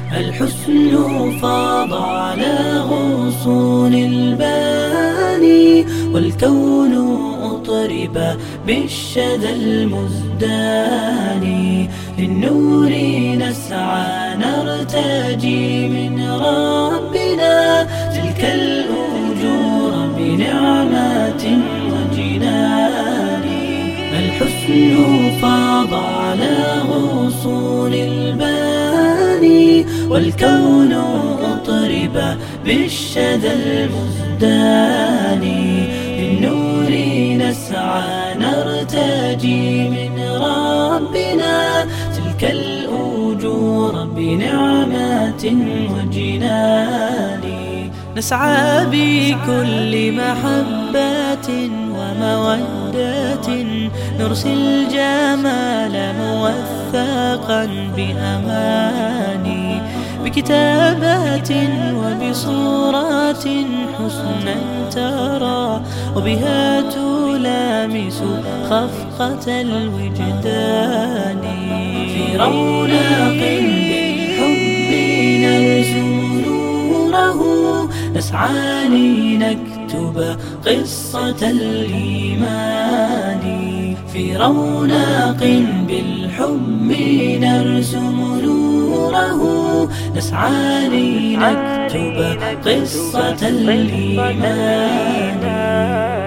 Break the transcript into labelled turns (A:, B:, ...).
A: الحسن فاض على غصون الباني، والكون أطرب بالشذى المزداني. للنور نسعى نرتجي من ربنا تلك الأجور بنعمات وجنان. الحسن فاض على غصون الباني، والكون أطرب بالشذى المزداني. للنور نسعى نرتجي من ربنا تلك الأجور بنعمات وجنان. نسعى بكل محبة ومودة، نرسي الجمال موثقا بأماني. بكتابات وبصورات حسنا ترى، وبها تلامس خفقة الوجدان. في رونق بالحب نرسم نوره، نسعى لنكتب قصة الإيمان. في رونق بالحب نرسم نوره، نسعى لنكتب قصة الإيمان.